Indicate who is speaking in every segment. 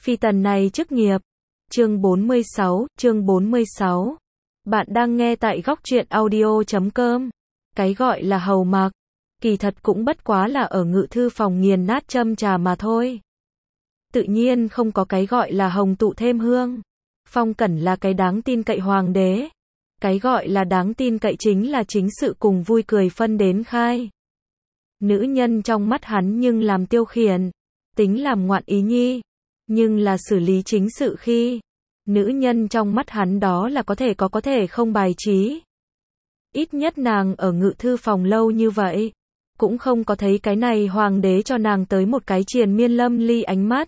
Speaker 1: Phi tần này chức nghiệp. Chương 46. Bạn đang nghe tại góc truyện audio.com. Cái gọi là hầu mặc, kỳ thật cũng bất quá là ở ngự thư phòng nghiền nát châm trà mà thôi. Tự nhiên không có cái gọi là hồng tụ thêm hương. Phong Cẩn là cái đáng tin cậy hoàng đế. Cái gọi là đáng tin cậy chính là chính sự cùng vui cười phân đến khai. Nữ nhân trong mắt hắn nhưng làm tiêu khiển, tính làm ngoạn ý nhi, nhưng là xử lý chính sự khi, nữ nhân trong mắt hắn đó là có thể không bài trí. Ít nhất nàng ở ngự thư phòng lâu như vậy, cũng không có thấy cái này hoàng đế cho nàng tới một cái triền miên lâm ly ánh mắt.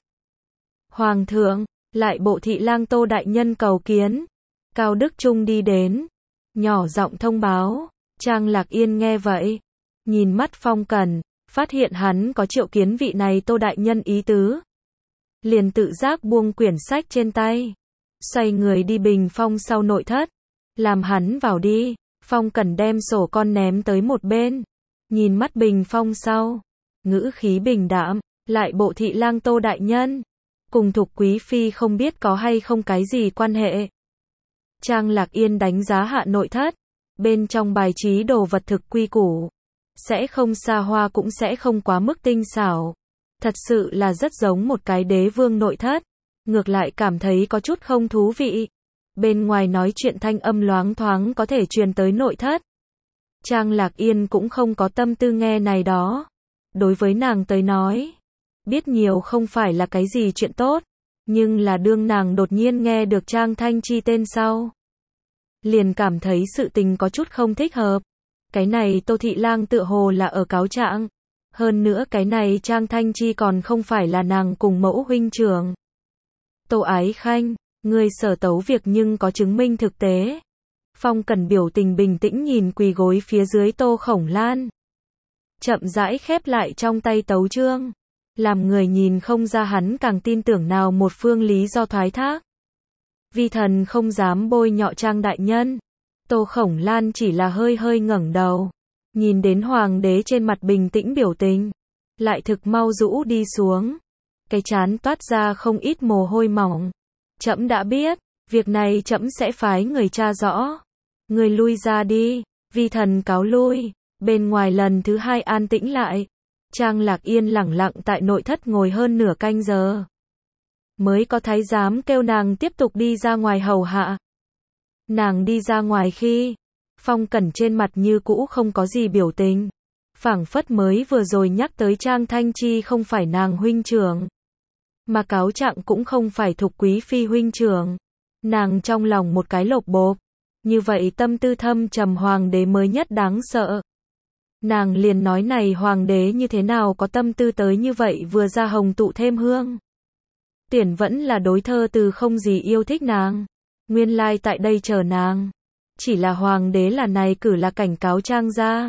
Speaker 1: Hoàng thượng, lại bộ thị lang Tô đại nhân cầu kiến. Cao Đức Trung đi đến, nhỏ giọng thông báo. Trang Lạc Yên nghe vậy, nhìn mắt Phong Cẩn, phát hiện hắn có triệu kiến vị này Tô đại nhân ý tứ, liền tự giác buông quyển sách trên tay, xoay người đi bình phong sau nội thất, làm hắn vào đi. Phong Cẩn đem sổ con ném tới một bên, nhìn mắt bình phong sau, ngữ khí bình đạm, lại bộ thị lang Tô đại nhân, cùng Thục quý phi không biết có hay không cái gì quan hệ. Trang Lạc Yên đánh giá hạ nội thất, bên trong bài trí đồ vật thực quy củ, sẽ không xa hoa cũng sẽ không quá mức tinh xảo, thật sự là rất giống một cái đế vương nội thất, ngược lại cảm thấy có chút không thú vị. Bên ngoài nói chuyện thanh âm loáng thoáng có thể truyền tới nội thất. Trang Lạc Yên cũng không có tâm tư nghe này đó. Đối với nàng tới nói, biết nhiều không phải là cái gì chuyện tốt, nhưng là đương nàng đột nhiên nghe được Trang Thanh Chi tên sau, liền cảm thấy sự tình có chút không thích hợp. Cái này Tô thị lang tựa hồ là ở cáo trạng, hơn nữa cái này Trang Thanh Chi còn không phải là nàng cùng mẫu huynh trưởng. Tô Ái Khanh, người sở tấu việc nhưng có chứng minh thực tế. Phong Cẩn biểu tình bình tĩnh nhìn quỳ gối phía dưới Tô Khổng Lan, chậm rãi khép lại trong tay tấu chương, làm người nhìn không ra hắn càng tin tưởng nào một phương lý do thoái thác. Vi thần không dám bôi nhọ Trang đại nhân. Tô Khổng Lan chỉ là hơi hơi ngẩng đầu, nhìn đến hoàng đế trên mặt bình tĩnh biểu tình, lại thực mau rũ đi xuống, cái trán toát ra không ít mồ hôi mỏng. Trẫm đã biết, việc này trẫm sẽ phái người tra rõ. Người lui ra đi. Vi thần cáo lui. Bên ngoài lần thứ hai an tĩnh lại. Trang Lạc Yên lẳng lặng tại nội thất ngồi hơn nửa canh giờ, mới có thái giám kêu nàng tiếp tục đi ra ngoài hầu hạ. Nàng đi ra ngoài khi, Phong Cẩn trên mặt như cũ không có gì biểu tình, phảng phất mới vừa rồi nhắc tới Trang Thanh Chi không phải nàng huynh trưởng, mà cáo trạng cũng không phải Thục quý phi huynh trưởng. Nàng trong lòng một cái lột bột, như vậy tâm tư thâm trầm hoàng đế mới nhất đáng sợ. Nàng liền nói này hoàng đế như thế nào có tâm tư tới như vậy vừa ra hồng tụ thêm hương. Tiền vẫn là đối thơ từ không gì yêu thích nàng, nguyên lai tại đây chờ nàng. Chỉ là hoàng đế là này cử là cảnh cáo Trang gia,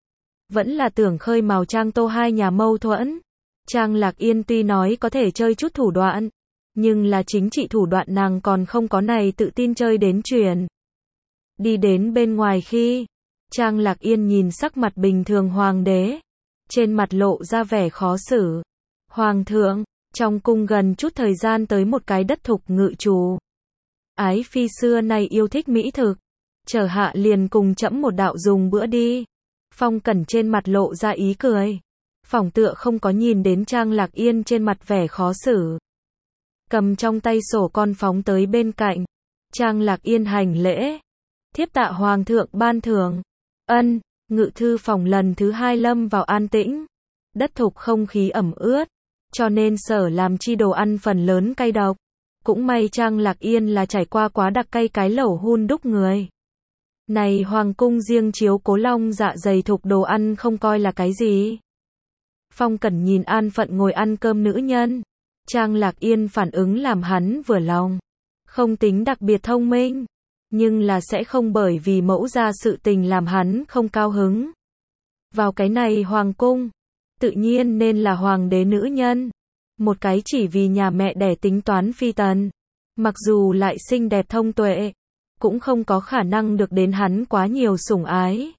Speaker 1: vẫn là tưởng khơi mào Trang Tô hai nhà mâu thuẫn. Trang Lạc Yên tuy nói có thể chơi chút thủ đoạn, nhưng là chính trị thủ đoạn nàng còn không có này tự tin chơi đến truyền. Đi đến bên ngoài khi, Trang Lạc Yên nhìn sắc mặt bình thường hoàng đế, trên mặt lộ ra vẻ khó xử. Hoàng thượng, trong cung gần chút thời gian tới một cái đất thục ngự trù. Ái phi xưa nay yêu thích mỹ thực, chờ hạ liền cùng trẫm một đạo dùng bữa đi. Phong Cẩn trên mặt lộ ra ý cười, phỏng tựa không có nhìn đến Trang Lạc Yên trên mặt vẻ khó xử. Cầm trong tay sổ con phóng tới bên cạnh. Trang Lạc Yên hành lễ, thiếp tạ hoàng thượng ban thưởng. Ân. Ngự thư phòng lần thứ hai lâm vào an tĩnh, đất thục không khí ẩm ướt, cho nên sở làm chi đồ ăn phần lớn cay độc. Cũng may Trang Lạc Yên là trải qua quá đặc cay cái lẩu hun đúc người. Này hoàng cung riêng chiếu cố long dạ dày thục đồ ăn không coi là cái gì. Phong Cẩn nhìn an phận ngồi ăn cơm nữ nhân, Trang Lạc Yên phản ứng làm hắn vừa lòng, không tính đặc biệt thông minh, nhưng là sẽ không bởi vì mẫu ra sự tình làm hắn không cao hứng. Vào cái này hoàng cung, tự nhiên nên là hoàng đế nữ nhân, một cái chỉ vì nhà mẹ đẻ tính toán phi tần, mặc dù lại xinh đẹp thông tuệ, cũng không có khả năng được đến hắn quá nhiều sủng ái.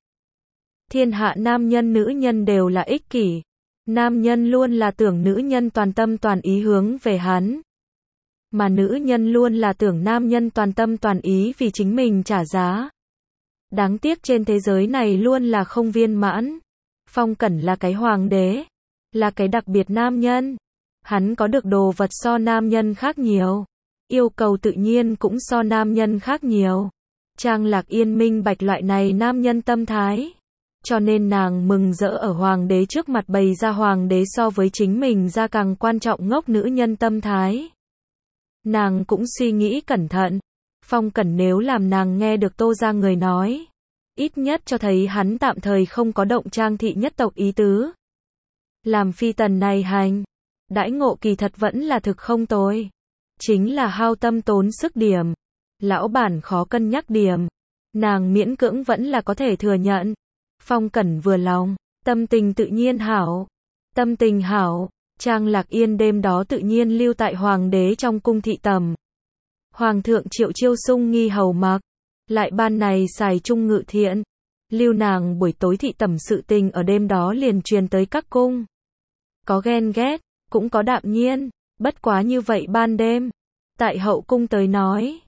Speaker 1: Thiên hạ nam nhân nữ nhân đều là ích kỷ, nam nhân luôn là tưởng nữ nhân toàn tâm toàn ý hướng về hắn. Mà nữ nhân luôn là tưởng nam nhân toàn tâm toàn ý vì chính mình trả giá. Đáng tiếc trên thế giới này luôn là không viên mãn. Phong Cẩn là cái hoàng đế, là cái đặc biệt nam nhân. Hắn có được đồ vật so nam nhân khác nhiều. Yêu cầu tự nhiên cũng so nam nhân khác nhiều. Trang Lạc Yên minh bạch loại này nam nhân tâm thái. Cho nên nàng mừng rỡ ở hoàng đế trước mặt bày ra hoàng đế so với chính mình ra càng quan trọng ngốc nữ nhân tâm thái. Nàng cũng suy nghĩ cẩn thận. Phong Cẩn nếu làm nàng nghe được Tô ra người nói, ít nhất cho thấy hắn tạm thời không có động Trang thị nhất tộc ý tứ. Làm phi tần này hành, đãi ngộ kỳ thật vẫn là thực không tồi. Chính là hao tâm tốn sức điểm. Lão bản khó cân nhắc điểm. Nàng miễn cưỡng vẫn là có thể thừa nhận. Phong Cẩn vừa lòng, tâm tình tự nhiên hảo. Tâm tình hảo, Trang Lạc Yên đêm đó tự nhiên lưu tại hoàng đế trong cung thị tầm. Hoàng thượng Triệu Chiêu Sung nghi hầu mặc, lại ban này xài trung ngự thiện. Lưu nàng buổi tối thị tầm sự tình ở đêm đó liền truyền tới các cung. Có ghen ghét, cũng có đạm nhiên, bất quá như vậy ban đêm. Tại hậu cung tới nói,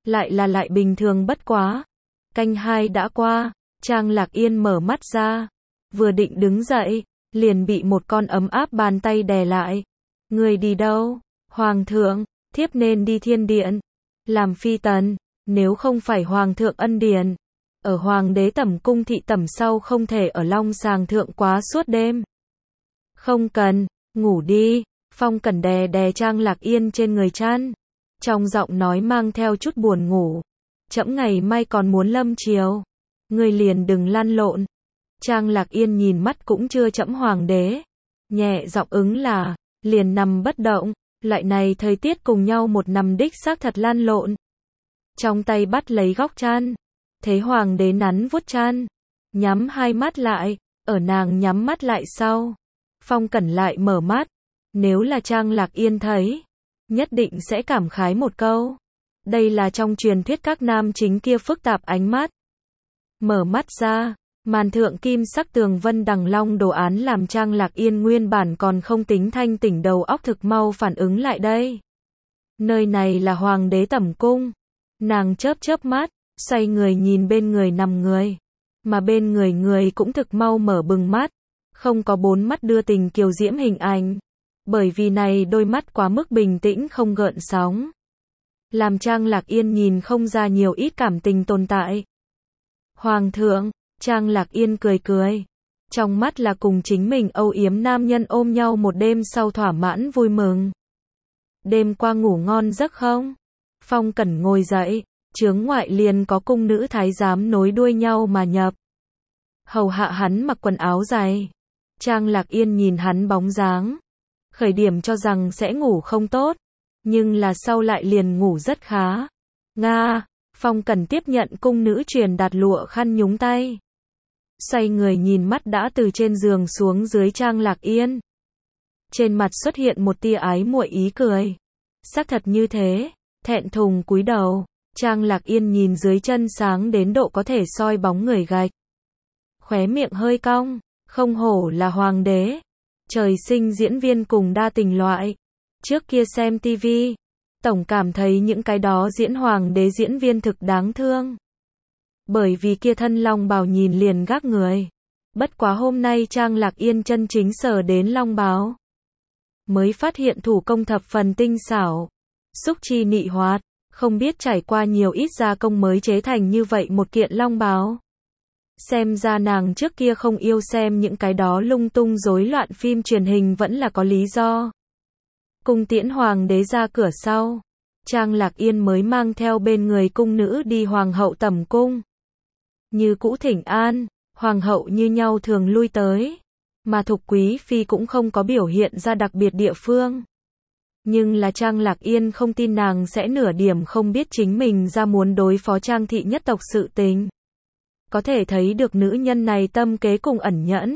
Speaker 1: lại bình thường bất quá. Canh 2 đã qua, Trang Lạc Yên mở mắt ra, vừa định đứng dậy, liền bị một con ấm áp bàn tay đè lại. Người đi đâu? Hoàng thượng, thiếp nên đi thiên điện, làm phi tần, nếu không phải hoàng thượng ân điển. Ở hoàng đế tẩm cung thị tẩm sau không thể ở long sàng thượng quá suốt đêm. Không cần, ngủ đi. Phong Cẩn đè đè Trang Lạc Yên trên người chăn, trong giọng nói mang theo chút buồn ngủ. Trẫm ngày mai còn muốn lâm chiều, ngươi liền đừng lăn lộn. Trang Lạc Yên nhìn mắt cũng chưa trẫm hoàng đế, nhẹ giọng ứng là, liền nằm bất động. Loại này thời tiết cùng nhau một nằm đích xác thật lăn lộn. Trong tay bắt lấy góc chăn, thấy hoàng đế nắn vuốt chăn, nhắm hai mắt lại. Ở nàng nhắm mắt lại sau, Phong Cẩn lại mở mắt. Nếu là Trang Lạc Yên thấy, nhất định sẽ cảm khái một câu. Đây là trong truyền thuyết các nam chính kia phức tạp ánh mắt. Mở mắt ra, màn thượng kim sắc tường vân đằng long đồ án làm Trang Lạc Yên nguyên bản còn không tính thanh tỉnh đầu óc thực mau phản ứng lại đây. Nơi này là hoàng đế tẩm cung. Nàng chớp chớp mắt, xoay người nhìn bên người nằm người. Mà bên người người cũng thực mau mở bừng mắt. Không có bốn mắt đưa tình kiều diễm hình ảnh. Bởi vì này đôi mắt quá mức bình tĩnh không gợn sóng. Làm Trang Lạc Yên nhìn không ra nhiều ít cảm tình tồn tại. Hoàng thượng, Trang Lạc Yên cười cười. Trong mắt là cùng chính mình âu yếm nam nhân ôm nhau một đêm sau thỏa mãn vui mừng. Đêm qua ngủ ngon giấc không? Phong Cẩn ngồi dậy, chướng ngoại liền có cung nữ thái giám nối đuôi nhau mà nhập. Hầu hạ hắn mặc quần áo dày. Trang Lạc Yên nhìn hắn bóng dáng. Khởi điểm cho rằng sẽ ngủ không tốt, nhưng là sau lại liền ngủ rất khá. Nga, Phong Cẩn tiếp nhận cung nữ truyền đạt lụa khăn nhúng tay. Xoay người nhìn mắt đã từ trên giường xuống dưới Trang Lạc Yên. Trên mặt xuất hiện một tia ái muội ý cười. Xác thật như thế, thẹn thùng cúi đầu, Trang Lạc Yên nhìn dưới chân sáng đến độ có thể soi bóng người gạch. Khóe miệng hơi cong, không hổ là hoàng đế. Trời sinh diễn viên cùng đa tình loại. Trước kia xem TV, tổng cảm thấy những cái đó diễn hoàng đế diễn viên thực đáng thương. Bởi vì kia thân long bào nhìn liền gác người. Bất quá hôm nay Trang Lạc Yên chân chính sờ đến long bào, mới phát hiện thủ công thập phần tinh xảo, xúc chi nị hoạt, không biết trải qua nhiều ít gia công mới chế thành như vậy một kiện long bào. Xem ra nàng trước kia không yêu xem những cái đó lung tung rối loạn phim truyền hình vẫn là có lý do. Cung tiễn hoàng đế ra cửa sau, Trang Lạc Yên mới mang theo bên người cung nữ đi hoàng hậu tẩm cung. Như cũ thỉnh an, hoàng hậu như nhau thường lui tới, mà Thục Quý Phi cũng không có biểu hiện ra đặc biệt địa phương. Nhưng là Trang Lạc Yên không tin nàng sẽ nửa điểm không biết chính mình ra muốn đối phó Trang thị nhất tộc sự tình. Có thể thấy được nữ nhân này tâm kế cùng ẩn nhẫn.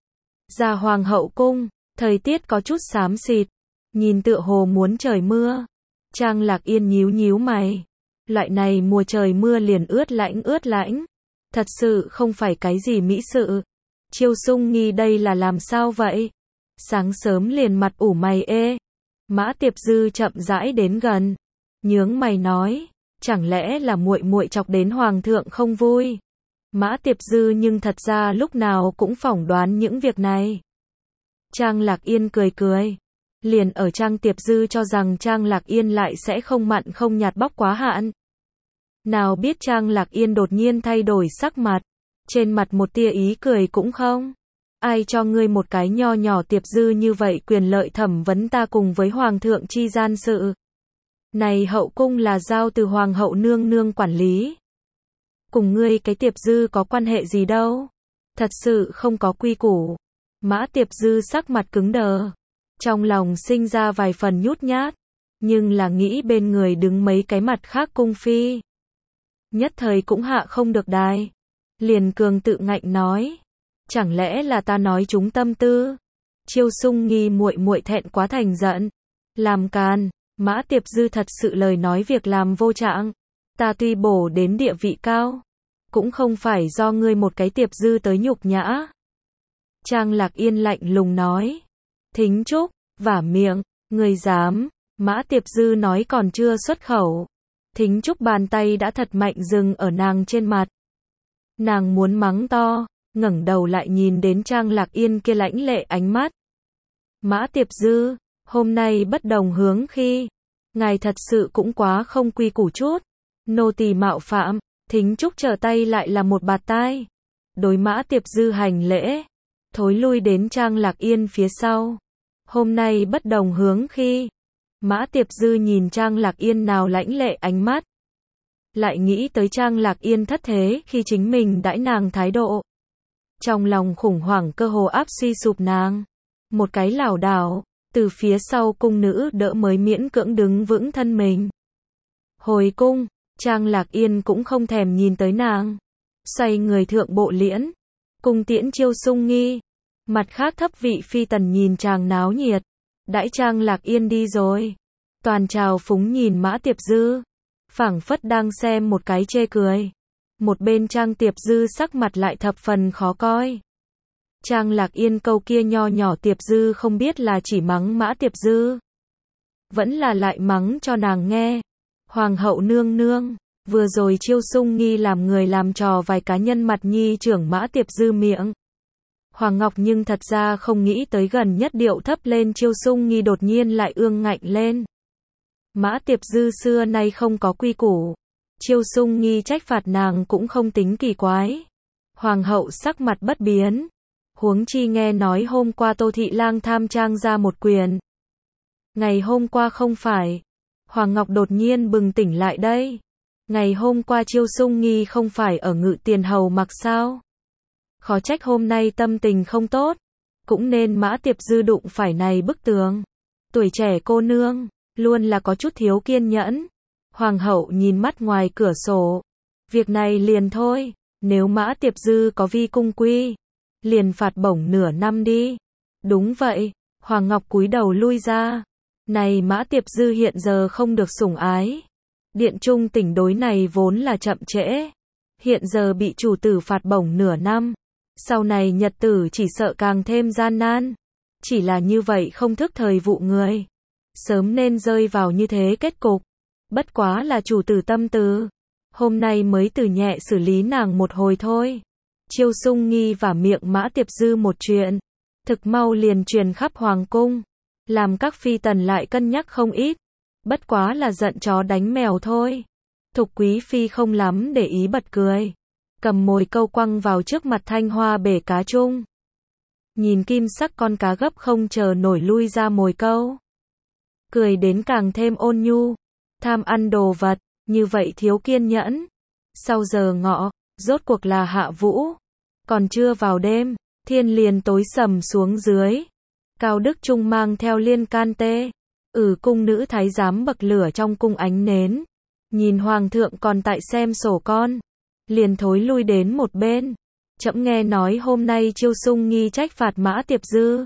Speaker 1: Ra hoàng hậu cung, thời tiết có chút xám xịt, nhìn tựa hồ muốn trời mưa. Trang Lạc Yên nhíu nhíu mày. Loại này mùa trời mưa liền ướt lãnh. Thật sự không phải cái gì mỹ sự. Chiêu Sung nghi đây là làm sao vậy? Sáng sớm liền mặt ủ mày ê. Mã Tiệp Dư chậm rãi đến gần, nhướng mày nói, chẳng lẽ là muội muội chọc đến hoàng thượng không vui? Mã Tiệp Dư nhưng thật ra lúc nào cũng phỏng đoán những việc này. Trang Lạc Yên cười cười, liền ở Trang Tiệp Dư cho rằng Trang Lạc Yên lại sẽ không mặn không nhạt bóc quá hạn. Nào biết Trang Lạc Yên đột nhiên thay đổi sắc mặt, trên mặt một tia ý cười cũng không. Ai cho ngươi một cái nho nhỏ Tiệp Dư như vậy quyền lợi thẩm vấn ta cùng với hoàng thượng chi gian sự? Này hậu cung là giao từ hoàng hậu nương nương quản lý. Cùng ngươi cái Tiệp Dư có quan hệ gì đâu? Thật sự không có quy củ. Mã Tiệp Dư sắc mặt cứng đờ, trong lòng sinh ra vài phần nhút nhát, nhưng là nghĩ bên người đứng mấy cái mặt khác cung phi, nhất thời cũng hạ không được đài, liền cường tự ngạnh nói, chẳng lẽ là ta nói trúng tâm tư? Chiêu Sung Nghi muội muội thẹn quá thành giận, làm càn. Mã Tiệp Dư thật sự lời nói việc làm vô trạng, ta tuy bổ đến địa vị cao, cũng không phải do ngươi một cái Tiệp Dư tới nhục nhã. Trang Lạc Yên lạnh lùng nói, Thính Trúc, vả miệng, ngươi dám? Mã Tiệp Dư nói còn chưa xuất khẩu, Thính Trúc bàn tay đã thật mạnh dừng ở nàng trên mặt. Nàng muốn mắng to, ngẩng đầu lại nhìn đến Trang Lạc Yên kia lãnh lệ ánh mắt. Mã Tiệp Dư, hôm nay bất đồng hướng khi, ngài thật sự cũng quá không quy củ chút. Nô tỳ mạo phạm. Thính Trúc trở tay lại là một bạt tai. Đối Mã Tiệp Dư hành lễ, thối lui đến Trang Lạc Yên phía sau. Hôm nay bất đồng hướng khi, Mã Tiệp Dư nhìn Trang Lạc Yên nào lãnh lệ ánh mắt, lại nghĩ tới Trang Lạc Yên thất thế khi chính mình đãi nàng thái độ. Trong lòng khủng hoảng cơ hồ áp suy sụp nàng. Một cái lảo đảo, từ phía sau cung nữ đỡ mới miễn cưỡng đứng vững thân mình. Hồi cung, Trang Lạc Yên cũng không thèm nhìn tới nàng. Xoay người thượng bộ liễn, cung tiễn Chiêu Sung Nghi. Mặt khác thấp vị phi tần nhìn chàng náo nhiệt. Đãi Trang Lạc Yên đi rồi, toàn trào phúng nhìn Mã Tiệp Dư, phảng phất đang xem một cái chê cười. Một bên Trang Tiệp Dư sắc mặt lại thập phần khó coi. Trang Lạc Yên câu kia nho nhỏ Tiệp Dư không biết là chỉ mắng Mã Tiệp Dư, vẫn là lại mắng cho nàng nghe. Hoàng hậu nương nương, vừa rồi Chiêu Sung Nghi làm người làm trò vài cá nhân mặt nhi trưởng Mã Tiệp Dư miệng. Hoàng Ngọc nhưng thật ra không nghĩ tới gần nhất điệu thấp lên Chiêu Sung Nghi đột nhiên lại ương ngạnh lên. Mã Tiệp Dư xưa nay không có quy củ, Chiêu Sung Nghi trách phạt nàng cũng không tính kỳ quái. Hoàng hậu sắc mặt bất biến, huống chi nghe nói hôm qua Tô Thị Lang tham Trang ra một quyền. Ngày hôm qua không phải. Hoàng Ngọc đột nhiên bừng tỉnh lại đây. Ngày hôm qua Chiêu Sung Nghi không phải ở Ngự Tiền Hầu mặc sao? Khó trách hôm nay tâm tình không tốt. Cũng nên Mã Tiệp Dư đụng phải này bức tường. Tuổi trẻ cô nương, luôn là có chút thiếu kiên nhẫn. Hoàng hậu nhìn mắt ngoài cửa sổ. Việc này liền thôi, nếu Mã Tiệp Dư có vi cung quy, liền phạt bổng nửa năm đi. Đúng vậy, Hoàng Ngọc cúi đầu lui ra. Này Mã Tiệp Dư hiện giờ không được sủng ái. Điện Trung tỉnh đối này vốn là chậm trễ. Hiện giờ bị chủ tử phạt bổng nửa năm. Sau này nhật tử chỉ sợ càng thêm gian nan. Chỉ là như vậy không thức thời vụ người. Sớm nên rơi vào như thế kết cục. Bất quá là chủ tử tâm tư. Hôm nay mới từ nhẹ xử lý nàng một hồi thôi. Chiêu Sung Nghi và miệng Mã Tiệp Dư một chuyện. Thực mau liền truyền khắp hoàng cung. Làm các phi tần lại cân nhắc không ít. Bất quá là giận chó đánh mèo thôi. Thục quý phi không lắm để ý bật cười. Cầm mồi câu quăng vào trước mặt Thanh Hoa bể cá chung. Nhìn kim sắc con cá gấp không chờ nổi lui ra mồi câu. Cười đến càng thêm ôn nhu. Tham ăn đồ vật, như vậy thiếu kiên nhẫn. Sau giờ ngọ, rốt cuộc là hạ vũ. Còn chưa vào đêm, thiên liền tối sầm xuống dưới. Cao Đức Trung mang theo Liên Can Tê. Cung nữ thái giám bậc lửa trong cung ánh nến. Nhìn hoàng thượng còn tại xem sổ con. Liền thối lui đến một bên. Trẫm nghe nói hôm nay Chiêu Sung Nghi trách phạt Mã Tiệp Dư.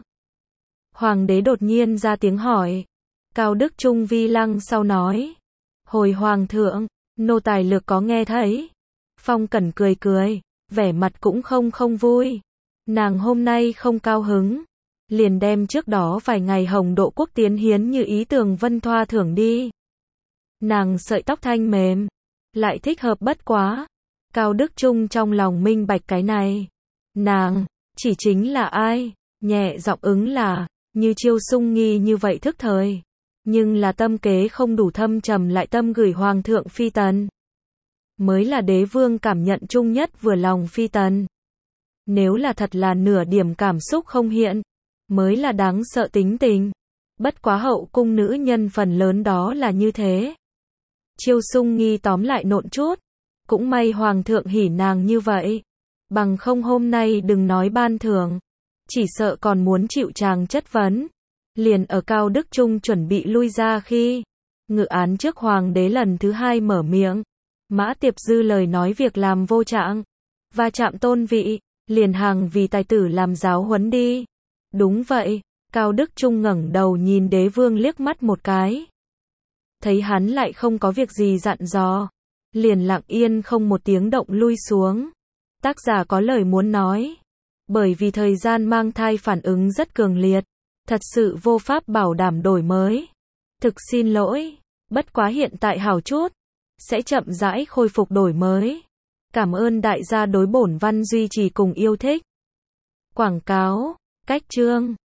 Speaker 1: Hoàng đế đột nhiên ra tiếng hỏi. Cao Đức Trung vi lăng sau nói. Hồi hoàng thượng, nô tài lược có nghe thấy. Phong Cẩn cười cười, vẻ mặt cũng không vui. Nàng hôm nay không cao hứng. liền đem trước đó vài ngày Hồng Độ Quốc tiến hiến như ý Tường Vân Thoa thưởng đi. Nàng sợi tóc thanh mềm, lại thích hợp bất quá. Cao Đức Trung trong lòng minh bạch cái này. Nàng, chỉ chính là ai? Nhẹ giọng ứng là, như Chiêu Sung Nghi như vậy thức thời. Nhưng là tâm kế không đủ thâm trầm lại tâm gửi Hoàng thượng phi tần. Mới là đế vương cảm nhận chung nhất vừa lòng phi tần. Nếu là thật là nửa điểm cảm xúc không hiện, mới là đáng sợ tính tình. Bất quá hậu cung nữ nhân phần lớn đó là như thế. Chiêu Sung Nghi tóm lại nộn chút. Cũng may Hoàng thượng hỉ nàng như vậy. Bằng không hôm nay đừng nói ban thưởng. Chỉ sợ còn muốn chịu chàng chất vấn. Liền ở Cao Đức Trung chuẩn bị lui ra khi ngự án trước Hoàng đế lần thứ hai mở miệng. Mã Tiệp Dư lời nói việc làm vô trạng. Va chạm tôn vị. Liền hàng vì tài tử làm giáo huấn đi. Đúng vậy. Cao Đức Trung ngẩng đầu nhìn đế vương liếc mắt một cái. Thấy hắn lại không có việc gì dặn dò. Liền lặng yên không một tiếng động lui xuống. Tác giả có lời muốn nói. Bởi vì thời gian mang thai phản ứng rất cường liệt. Thật sự vô pháp bảo đảm đổi mới. Thực xin lỗi. Bất quá hiện tại hảo chút. Sẽ chậm rãi khôi phục đổi mới. Cảm ơn đại gia đối bổn văn duy trì cùng yêu thích. Quảng cáo. Cách chương.